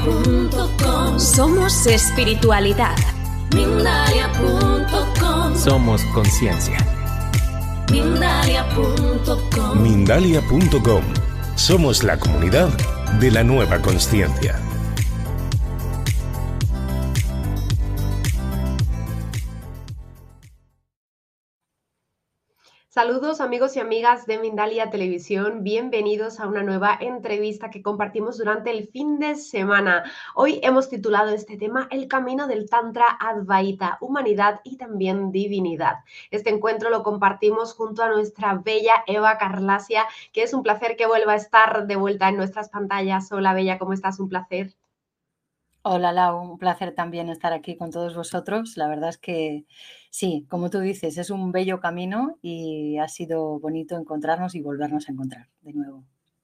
Mindalia.com. Somos espiritualidad. Mindalia.com. Somos conciencia. Mindalia.com. Mindalia.com. Somos la comunidad de la nueva consciencia. Saludos amigos y amigas de Mindalia Televisión, bienvenidos a una nueva entrevista que compartimos durante el fin de semana. Hoy hemos titulado este tema El camino del Tantra Advaita, humanidad y también divinidad. Este encuentro lo compartimos junto a nuestra bella Eva Carlasia, que es un placer que vuelva a estar de vuelta en nuestras pantallas. Hola Bella, ¿cómo estás? Un placer. Hola Lau, un placer también estar aquí con todos vosotros. La verdad es que sí, como tú dices, es un bello camino y ha sido bonito encontrarnos y volvernos a encontrar de nuevo.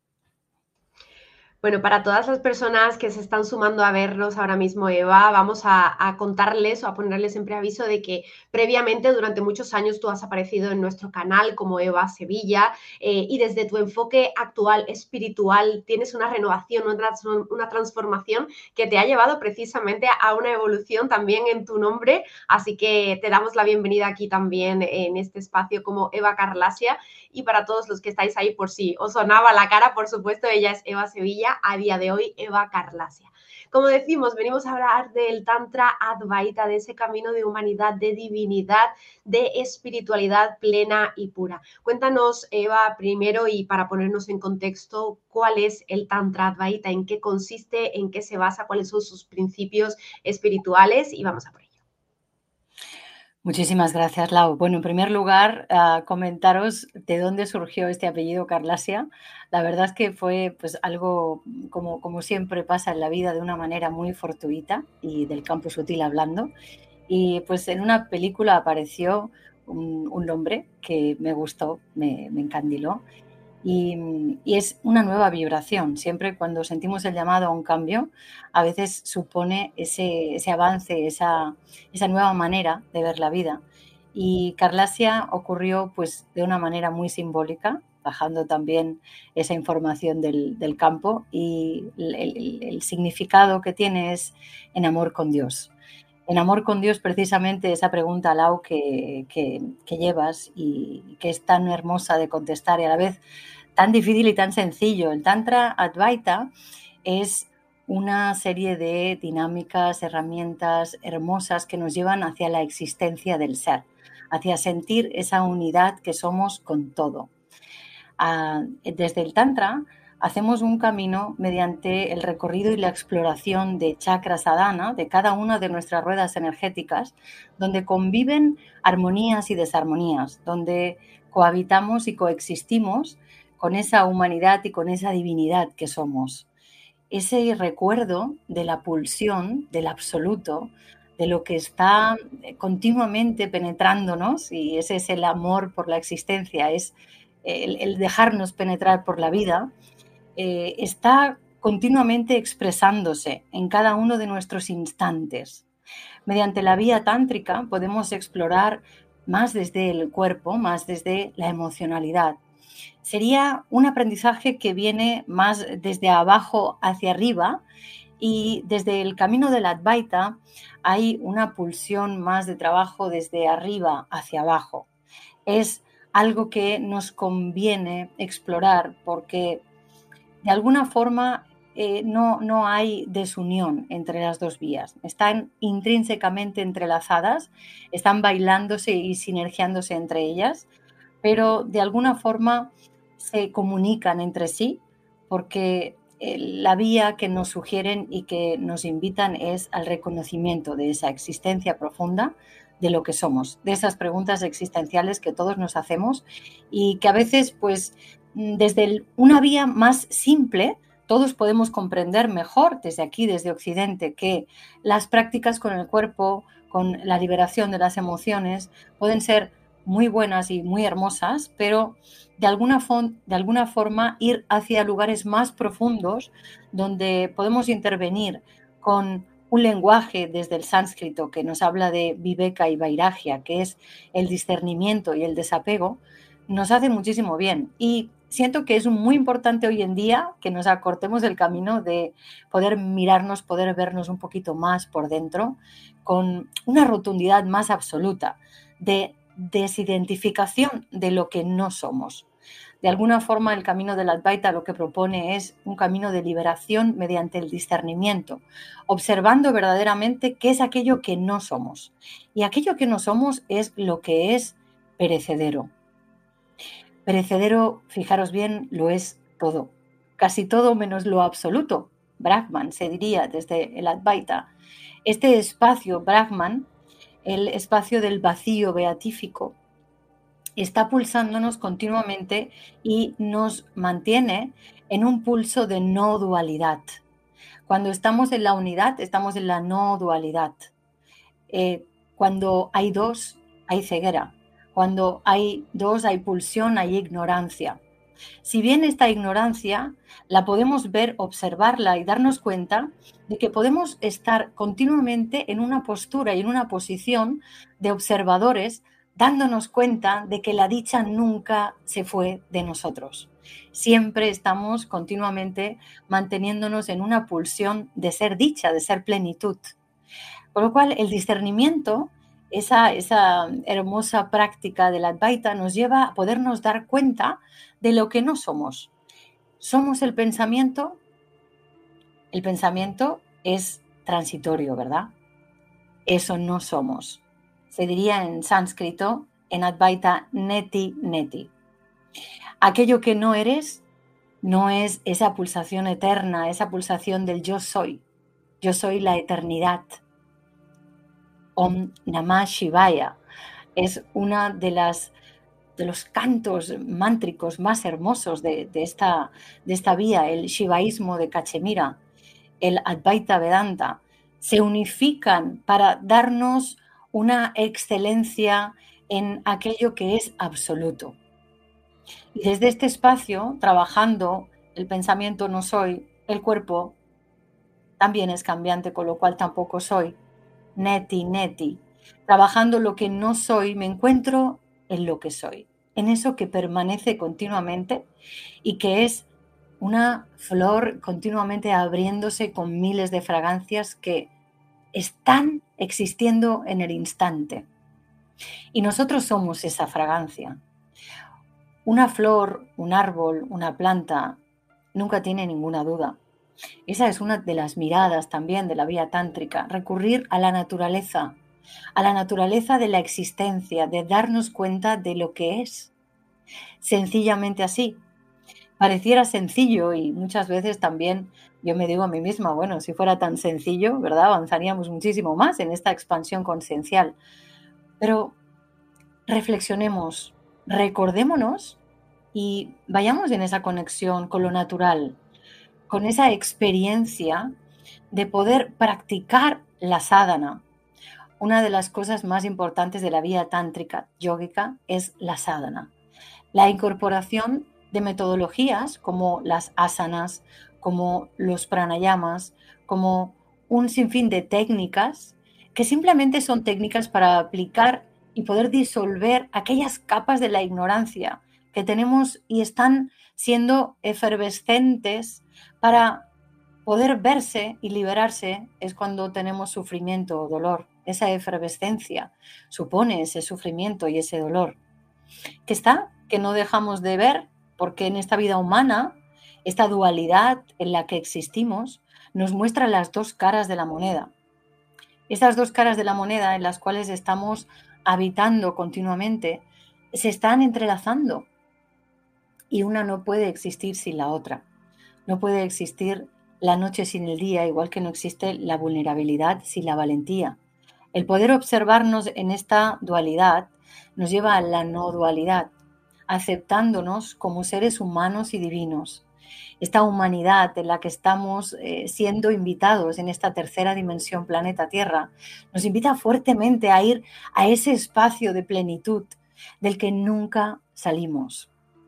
Bueno, para todas las personas que se están sumando a vernos ahora mismo, Eva, vamos a contarles o a ponerles en preaviso de que previamente durante muchos años tú has aparecido en nuestro canal como Eva Sevilla y desde tu enfoque actual espiritual tienes una renovación, una transformación que te ha llevado precisamente a una evolución también en tu nombre, así que te damos la bienvenida aquí también en este espacio como Eva Carlasia. Y para todos los que estáis ahí, por si os sonaba la cara, por supuesto, ella es Eva Sevilla, a día de hoy Eva Carlasia. Como decimos, venimos a hablar del Tantra Advaita, de ese camino de humanidad, de divinidad, de espiritualidad plena y pura. Cuéntanos, Eva, primero y para ponernos en contexto, ¿cuál es el Tantra Advaita? ¿En qué consiste? ¿En qué se basa? ¿Cuáles son sus principios espirituales? Y vamos a por ello. Muchísimas gracias, Lau. Bueno, en primer lugar, comentaros de dónde surgió este apellido Carlasia. La verdad es que fue pues algo, como siempre pasa en la vida, de una manera muy fortuita y del campo sutil hablando. Y pues en una película apareció un nombre que me gustó, me encandiló. Y es una nueva vibración. Siempre cuando sentimos el llamado a un cambio, a veces supone ese avance, esa nueva manera de ver la vida. Y Carlasia ocurrió pues de una manera muy simbólica, bajando también esa información del campo, y el significado que tiene es en amor con Dios. En amor con Dios, precisamente esa pregunta, Lau, que llevas y que es tan hermosa de contestar y a la vez tan difícil y tan sencillo. El Tantra Advaita es una serie de dinámicas, herramientas hermosas que nos llevan hacia la existencia del ser, hacia sentir esa unidad que somos con todo. Desde el Tantra hacemos un camino mediante el recorrido y la exploración de chakra sadhana, de cada una de nuestras ruedas energéticas, donde conviven armonías y desarmonías, donde cohabitamos y coexistimos con esa humanidad y con esa divinidad que somos. Ese recuerdo de la pulsión, del absoluto, de lo que está continuamente penetrándonos, y ese es el amor por la existencia, es el dejarnos penetrar por la vida, está continuamente expresándose en cada uno de nuestros instantes. Mediante la vía tántrica podemos explorar más desde el cuerpo, más desde la emocionalidad. Sería un aprendizaje que viene más desde abajo hacia arriba, y desde el camino del Advaita hay una pulsión más de trabajo desde arriba hacia abajo. Es algo que nos conviene explorar porque de alguna forma no hay desunión entre las dos vías. Están intrínsecamente entrelazadas, están bailándose y sinergiándose entre ellas, pero de alguna forma se comunican entre sí porque la vía que nos sugieren y que nos invitan es al reconocimiento de esa existencia profunda de lo que somos, de esas preguntas existenciales que todos nos hacemos y que a veces, pues, desde una vía más simple, todos podemos comprender mejor desde aquí, desde Occidente, que las prácticas con el cuerpo, con la liberación de las emociones, pueden ser muy buenas y muy hermosas, pero de alguna forma ir hacia lugares más profundos donde podemos intervenir con un lenguaje desde el sánscrito que nos habla de viveka y vairagya, que es el discernimiento y el desapego, nos hace muchísimo bien. Y siento que es muy importante hoy en día que nos acortemos el camino de poder mirarnos, poder vernos un poquito más por dentro, con una rotundidad más absoluta, de desidentificación de lo que no somos. De alguna forma, el camino del Advaita lo que propone es un camino de liberación mediante el discernimiento, observando verdaderamente qué es aquello que no somos. Y aquello que no somos es lo que es perecedero. Perecedero, fijaros bien, lo es todo. Casi todo menos lo absoluto. Brahman, se diría desde el Advaita. Este espacio Brahman, el espacio del vacío beatífico, está pulsándonos continuamente y nos mantiene en un pulso de no dualidad. Cuando estamos en la unidad, estamos en la no dualidad. Cuando hay dos, hay ceguera. Cuando hay dos, hay pulsión, hay ignorancia. Si bien esta ignorancia la podemos ver, observarla y darnos cuenta de que podemos estar continuamente en una postura y en una posición de observadores, dándonos cuenta de que la dicha nunca se fue de nosotros. Siempre estamos continuamente manteniéndonos en una pulsión de ser dicha, de ser plenitud. Con lo cual, el discernimiento, esa hermosa práctica del Advaita, nos lleva a podernos dar cuenta de lo que no somos. ¿Somos el pensamiento? El pensamiento es transitorio, ¿verdad? Eso no somos. Se diría en sánscrito, en Advaita, neti, neti. Aquello que no eres no es esa pulsación eterna, esa pulsación del yo soy. Yo soy la eternidad. Om Namah Shivaya es una de los cantos mántricos más hermosos de esta vía, el shivaísmo de Cachemira, el Advaita Vedanta, se unifican para darnos una excelencia en aquello que es absoluto. Y desde este espacio, trabajando el pensamiento no soy, el cuerpo también es cambiante, con lo cual tampoco soy. Neti, neti. Trabajando lo que no soy, me encuentro en lo que soy, en eso que permanece continuamente y que es una flor continuamente abriéndose con miles de fragancias que están existiendo en el instante. Y nosotros somos esa fragancia. Una flor, un árbol, una planta, nunca tiene ninguna duda. Esa es una de las miradas también de la vía tántrica, recurrir a la naturaleza de la existencia, de darnos cuenta de lo que es. Sencillamente así. Pareciera sencillo y muchas veces también yo me digo a mí misma, bueno, si fuera tan sencillo, ¿verdad? Avanzaríamos muchísimo más en esta expansión consciencial. Pero reflexionemos, recordémonos y vayamos en esa conexión con lo natural, con esa experiencia de poder practicar la sadhana. Una de las cosas más importantes de la vía tántrica yógica es la sadhana. La incorporación de metodologías como las asanas, como los pranayamas, como un sinfín de técnicas que simplemente son técnicas para aplicar y poder disolver aquellas capas de la ignorancia que tenemos y están siendo efervescentes para poder verse y liberarse. Es cuando tenemos sufrimiento o dolor. Esa efervescencia supone ese sufrimiento y ese dolor. Que no dejamos de ver, porque en esta vida humana, esta dualidad en la que existimos, nos muestra las dos caras de la moneda. Esas dos caras de la moneda en las cuales estamos habitando continuamente, se están entrelazando. Y una no puede existir sin la otra. No puede existir la noche sin el día, igual que no existe la vulnerabilidad sin la valentía. El poder observarnos en esta dualidad nos lleva a la no dualidad, aceptándonos como seres humanos y divinos. Esta humanidad en la que estamos siendo invitados en esta tercera dimensión, planeta Tierra, nos invita fuertemente a ir a ese espacio de plenitud del que nunca salimos.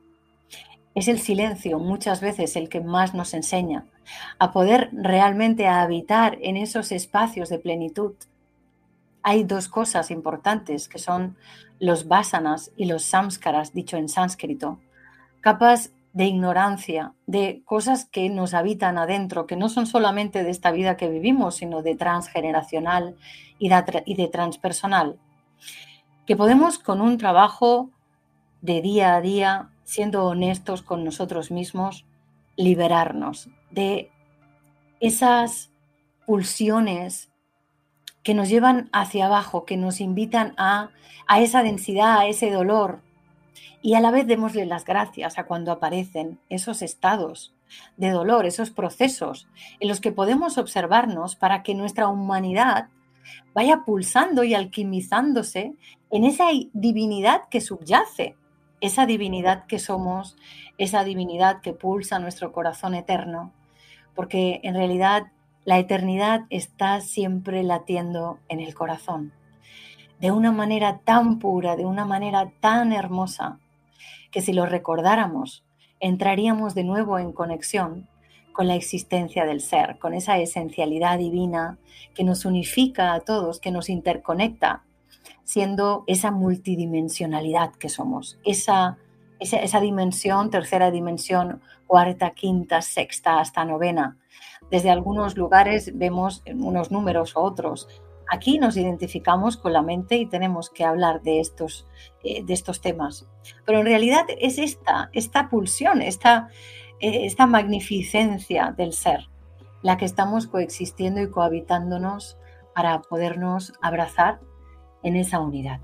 Es el silencio muchas veces el que más nos enseña a poder realmente habitar en esos espacios de plenitud. Hay dos cosas importantes que son los vasanas y los samskaras, dicho en sánscrito, capas de ignorancia, de cosas que nos habitan adentro, que no son solamente de esta vida que vivimos, sino de transgeneracional y de transpersonal, que podemos con un trabajo de día a día, siendo honestos con nosotros mismos, liberarnos de esas pulsiones que nos llevan hacia abajo, que nos invitan a esa densidad, a ese dolor. Y a la vez démosle las gracias a cuando aparecen esos estados de dolor, esos procesos en los que podemos observarnos para que nuestra humanidad vaya pulsando y alquimizándose en esa divinidad que subyace, esa divinidad que somos, esa divinidad que pulsa nuestro corazón eterno, porque en realidad la eternidad está siempre latiendo en el corazón, de una manera tan pura, de una manera tan hermosa, que si lo recordáramos, entraríamos de nuevo en conexión con la existencia del ser, con esa esencialidad divina que nos unifica a todos, que nos interconecta, siendo esa multidimensionalidad que somos, esa dimensión, tercera dimensión, cuarta, quinta, sexta, hasta novena. Desde algunos lugares vemos unos números u otros. Aquí nos identificamos con la mente y tenemos que hablar de estos temas. Pero en realidad es esta pulsión, esta magnificencia del ser, la que estamos coexistiendo y cohabitándonos para podernos abrazar en esa unidad.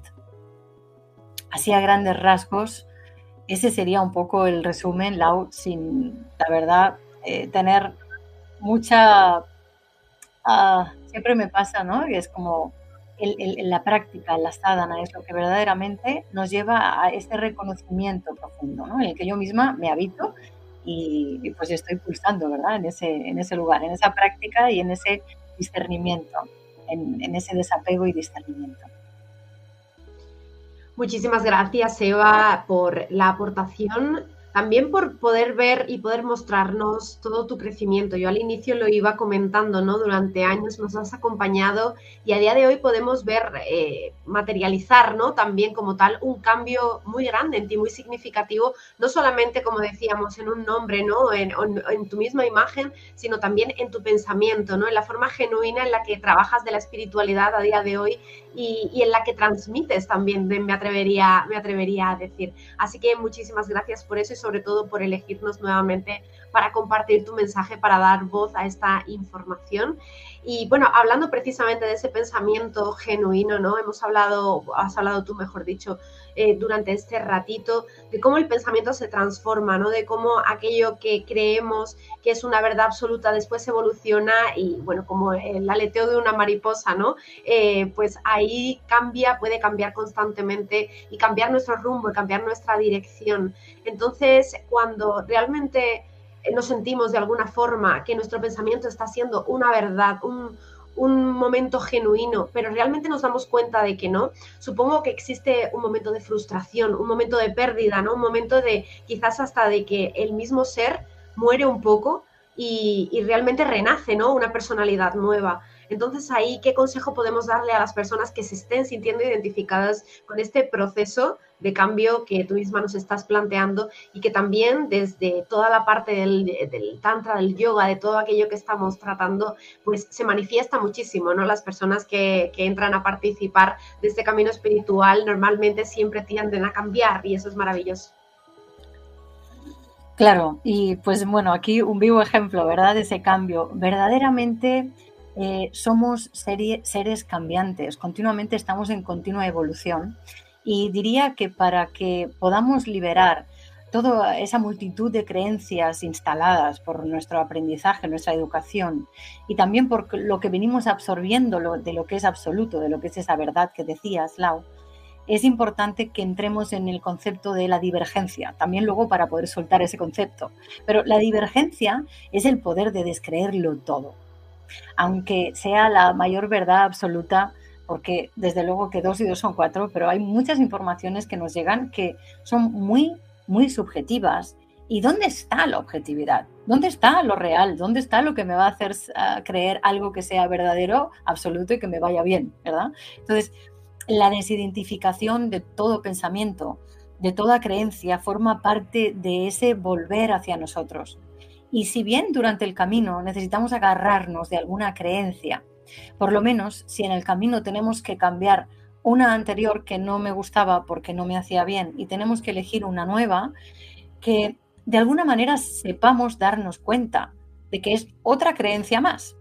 Así a grandes rasgos, ese sería un poco el resumen, Lau, sin, la verdad, tener mucha... siempre me pasa, ¿no? Y es como la práctica, la sadhana, es lo que verdaderamente nos lleva a este reconocimiento profundo, ¿no? En el que yo misma me habito y pues estoy pulsando, ¿verdad? En ese lugar, en esa práctica y en ese discernimiento, en ese desapego y discernimiento. Muchísimas gracias, Eva, por la aportación, también por poder ver y poder mostrarnos todo tu crecimiento. Yo al inicio lo iba comentando, ¿no? Durante años nos has acompañado y a día de hoy podemos ver, materializar, ¿no? También como tal un cambio muy grande en ti, muy significativo, no solamente, como decíamos, en un nombre, ¿no? En tu misma imagen, sino también en tu pensamiento, ¿no? En la forma genuina en la que trabajas de la espiritualidad a día de hoy y en la que transmites también, me atrevería a decir. Así que muchísimas gracias por eso y sobre todo por elegirnos nuevamente para compartir tu mensaje, para dar voz a esta información. Y bueno, hablando precisamente de ese pensamiento genuino, ¿no? Has hablado tú, mejor dicho, durante este ratito, de cómo el pensamiento se transforma, ¿no? De cómo aquello que creemos que es una verdad absoluta después evoluciona y, bueno, como el aleteo de una mariposa, ¿no? Pues ahí puede cambiar constantemente y cambiar nuestro rumbo y cambiar nuestra dirección. Entonces, cuando realmente nos sentimos de alguna forma que nuestro pensamiento está siendo una verdad, un momento genuino, pero realmente nos damos cuenta de que no, supongo que existe un momento de frustración, un momento de pérdida, ¿no? Un momento de quizás hasta de que el mismo ser muere un poco y realmente renace, ¿no? Una personalidad nueva. Entonces ahí, ¿qué consejo podemos darle a las personas que se estén sintiendo identificadas con este proceso de cambio que tú misma nos estás planteando y que también desde toda la parte del tantra, del yoga, de todo aquello que estamos tratando, pues se manifiesta muchísimo, ¿no? Las personas que entran a participar de este camino espiritual normalmente siempre tienden a cambiar y eso es maravilloso. Claro, y pues bueno, aquí un vivo ejemplo, ¿verdad? De ese cambio. Verdaderamente somos seres cambiantes, continuamente estamos en continua evolución y diría que para que podamos liberar toda esa multitud de creencias instaladas por nuestro aprendizaje, nuestra educación y también por lo que venimos absorbiendo de lo que es absoluto, de lo que es esa verdad que decías, Lau, es importante que entremos en el concepto de la divergencia, también luego para poder soltar ese concepto. Pero la divergencia es el poder de descreerlo todo, aunque sea la mayor verdad absoluta, porque desde luego que 2 y 2 son 4, pero hay muchas informaciones que nos llegan que son muy, muy subjetivas. ¿Y dónde está la objetividad? ¿Dónde está lo real? ¿Dónde está lo que me va a hacer creer algo que sea verdadero, absoluto y que me vaya bien, ¿verdad? Entonces, la desidentificación de todo pensamiento de toda creencia forma parte de ese volver hacia nosotros. Y si bien durante el camino necesitamos agarrarnos de alguna creencia, por lo menos si en el camino tenemos que cambiar una anterior que no me gustaba porque no me hacía bien y tenemos que elegir una nueva, que de alguna manera sepamos darnos cuenta de que es otra creencia más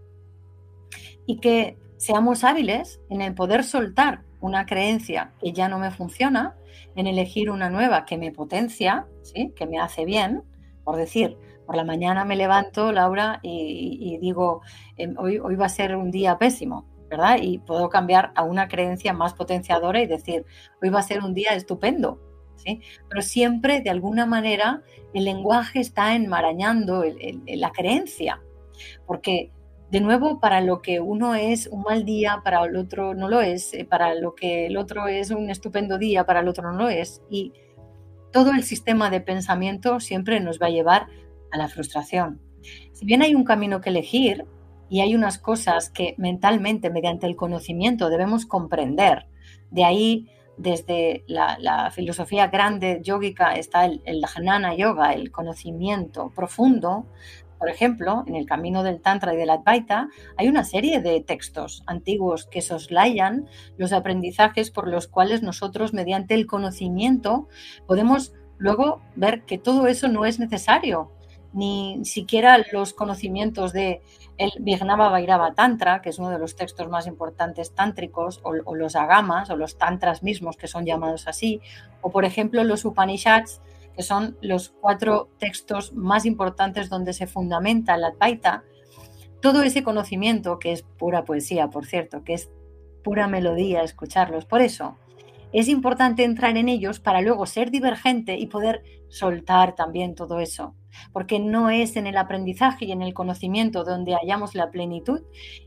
y que seamos hábiles en el poder soltar una creencia que ya no me funciona, en elegir una nueva que me potencia, ¿sí? Que me hace bien. Por decir, por la mañana me levanto, Laura, y digo, hoy va a ser un día pésimo, ¿verdad? Y puedo cambiar a una creencia más potenciadora y decir, hoy va a ser un día estupendo, ¿sí? Pero siempre, de alguna manera, el lenguaje está enmarañando la creencia, porque de nuevo, para lo que uno es un mal día, para el otro no lo es, para lo que el otro es un estupendo día, para el otro no lo es. Y todo el sistema de pensamiento siempre nos va a llevar a la frustración. Si bien hay un camino que elegir y hay unas cosas que mentalmente, mediante el conocimiento, debemos comprender, de ahí, desde la filosofía grande yógica, está el Jnana Yoga, el conocimiento profundo. Por ejemplo, en el camino del Tantra y del Advaita hay una serie de textos antiguos que soslayan los aprendizajes por los cuales nosotros, mediante el conocimiento, podemos luego ver que todo eso no es necesario, ni siquiera los conocimientos de el Vijnana Bhairava Tantra, que es uno de los textos más importantes tántricos, o los agamas, o los tantras mismos, que son llamados así, o por ejemplo los Upanishads, que son los 4 textos más importantes donde se fundamenta el Advaita. Todo ese conocimiento, que es pura poesía, por cierto, que es pura melodía escucharlos. Por eso es importante entrar en ellos para luego ser divergente y poder soltar también todo eso, porque no es en el aprendizaje y en el conocimiento donde hallamos la plenitud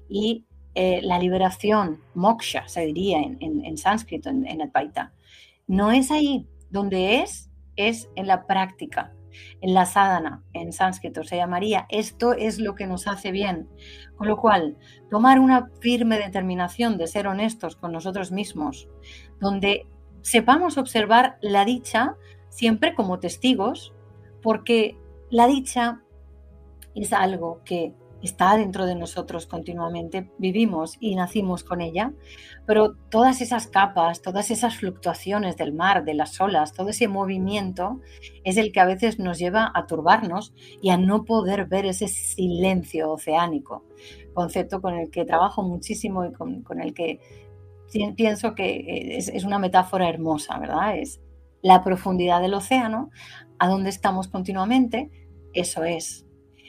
y la liberación, moksha se diría en sánscrito, en Advaita. No es ahí. Donde es en la práctica, en la sadhana, en sánscrito se llamaría. Esto es lo que nos hace bien. Con lo cual, tomar una firme determinación de ser honestos con nosotros mismos, donde sepamos observar la dicha siempre como testigos, porque la dicha es algo que está dentro de nosotros continuamente, vivimos y nacimos con ella, pero todas esas capas, todas esas fluctuaciones del mar, de las olas, todo ese movimiento es el que a veces nos lleva a turbarnos y a no poder ver ese silencio oceánico, concepto con el que trabajo muchísimo y con el que pienso que es una metáfora hermosa, ¿verdad? Es la profundidad del océano, a donde estamos continuamente, eso es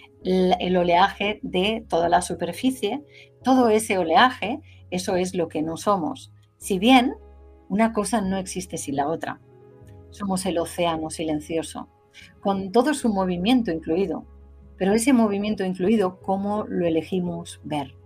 el oleaje de toda la superficie, todo ese oleaje, eso es lo que no somos. Si bien una cosa no existe sin la otra, somos el océano silencioso, con todo su movimiento incluido, pero ese movimiento incluido, ¿cómo lo elegimos ver?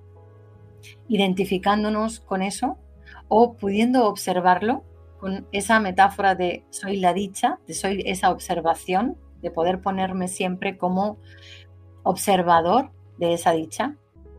Identificándonos con eso o pudiendo observarlo con esa metáfora de soy la dicha, de soy esa observación, de poder ponerme siempre como observador de esa dicha,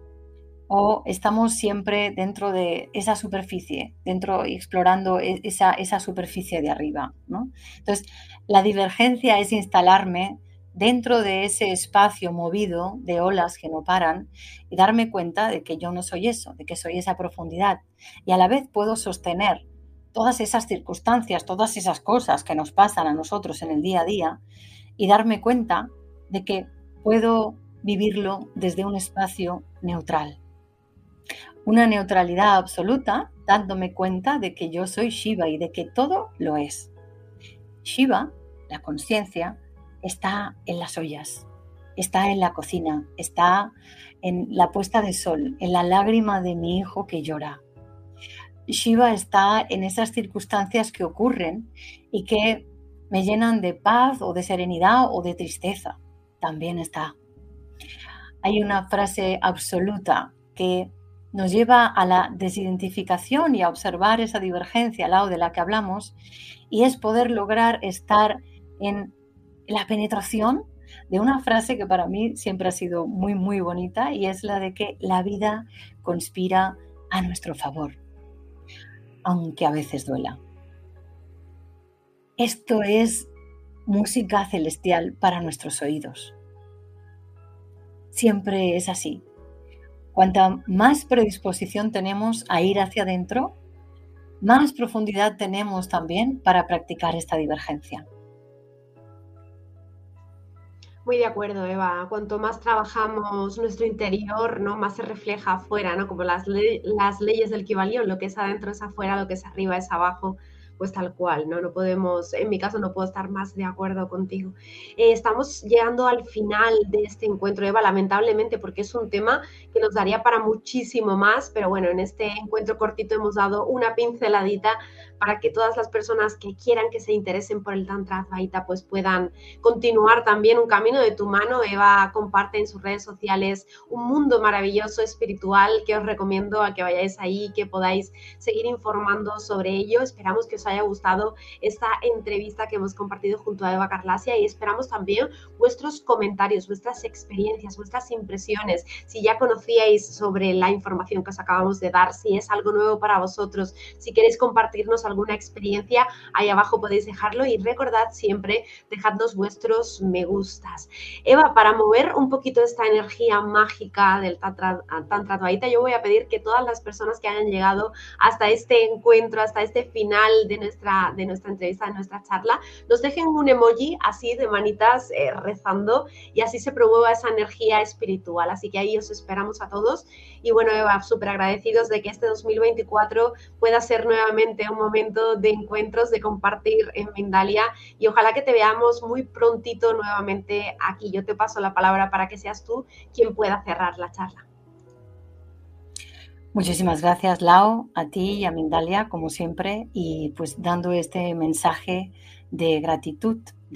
o estamos siempre dentro de esa superficie, dentro y explorando esa superficie de arriba, ¿no? Entonces, la divergencia es instalarme dentro de ese espacio movido de olas que no paran y darme cuenta de que yo no soy eso, de que soy esa profundidad, y a la vez puedo sostener todas esas circunstancias, todas esas cosas que nos pasan a nosotros en el día a día y darme cuenta de que puedo vivirlo desde un espacio neutral. Una neutralidad absoluta, dándome cuenta de que yo soy Shiva y de que todo lo es. Shiva, la conciencia, está en las ollas, está en la cocina, está en la puesta de sol, en la lágrima de mi hijo que llora. Shiva está en esas circunstancias que ocurren y que me llenan de paz o de serenidad o de tristeza. También está. Hay una frase absoluta que nos lleva a la desidentificación y a observar esa divergencia al lado de la que hablamos, y es poder lograr estar en la penetración de una frase que para mí siempre ha sido muy, muy bonita, y es la de que la vida conspira a nuestro favor, aunque a veces duela. Esto es música celestial para nuestros oídos. Siempre es así. Cuanta más predisposición tenemos a ir hacia adentro, más profundidad tenemos también para practicar esta divergencia. Muy de acuerdo, Eva. Cuanto más trabajamos nuestro interior, ¿no? Más se refleja afuera, ¿no? Como las leyes del Kybalión, lo que es adentro es afuera, lo que es arriba es abajo, pues tal cual, ¿no? No podemos, en mi caso no puedo estar más de acuerdo contigo. Estamos llegando al final de este encuentro, Eva, lamentablemente, porque es un tema que nos daría para muchísimo más, pero bueno, en este encuentro cortito hemos dado una pinceladita para que todas las personas que quieran, que se interesen por el Tantra Advaita, pues puedan continuar también un camino de tu mano. Eva comparte en sus redes sociales un mundo maravilloso espiritual que os recomiendo a que vayáis ahí, que podáis seguir informando sobre ello. Esperamos que os haya gustado esta entrevista que hemos compartido junto a Eva Carlassia y esperamos también vuestros comentarios, vuestras experiencias, vuestras impresiones, si ya conocíais sobre la información que os acabamos de dar, si es algo nuevo para vosotros, si queréis compartirnos alguna experiencia, ahí abajo podéis dejarlo y recordad siempre, dejadnos vuestros me gustas. Eva, para mover un poquito esta energía mágica del Tantra Advaita, yo voy a pedir que todas las personas que hayan llegado hasta este encuentro, hasta este final de nuestra entrevista, de nuestra charla, nos dejen un emoji así de manitas rezando y así se promueva esa energía espiritual. Así que ahí os esperamos a todos. Y bueno, Eva, súper agradecidos de que este 2024 pueda ser nuevamente un momento de encuentros, de compartir en Mindalia y ojalá que te veamos muy prontito nuevamente aquí. Yo te paso la palabra para que seas tú quien pueda cerrar la charla. Muchísimas gracias, Lau, a ti y a Mindalia, como siempre, y pues dando este mensaje de gratitud,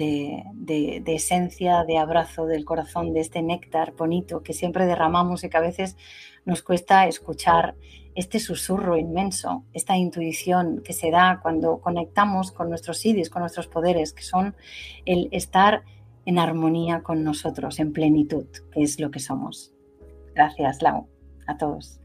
de esencia, de abrazo del corazón, de este néctar bonito que siempre derramamos y que a veces nos cuesta escuchar, este susurro inmenso, esta intuición que se da cuando conectamos con nuestros siddhis, con nuestros poderes, que son el estar en armonía con nosotros, en plenitud, que es lo que somos. Gracias, Lau, a todos.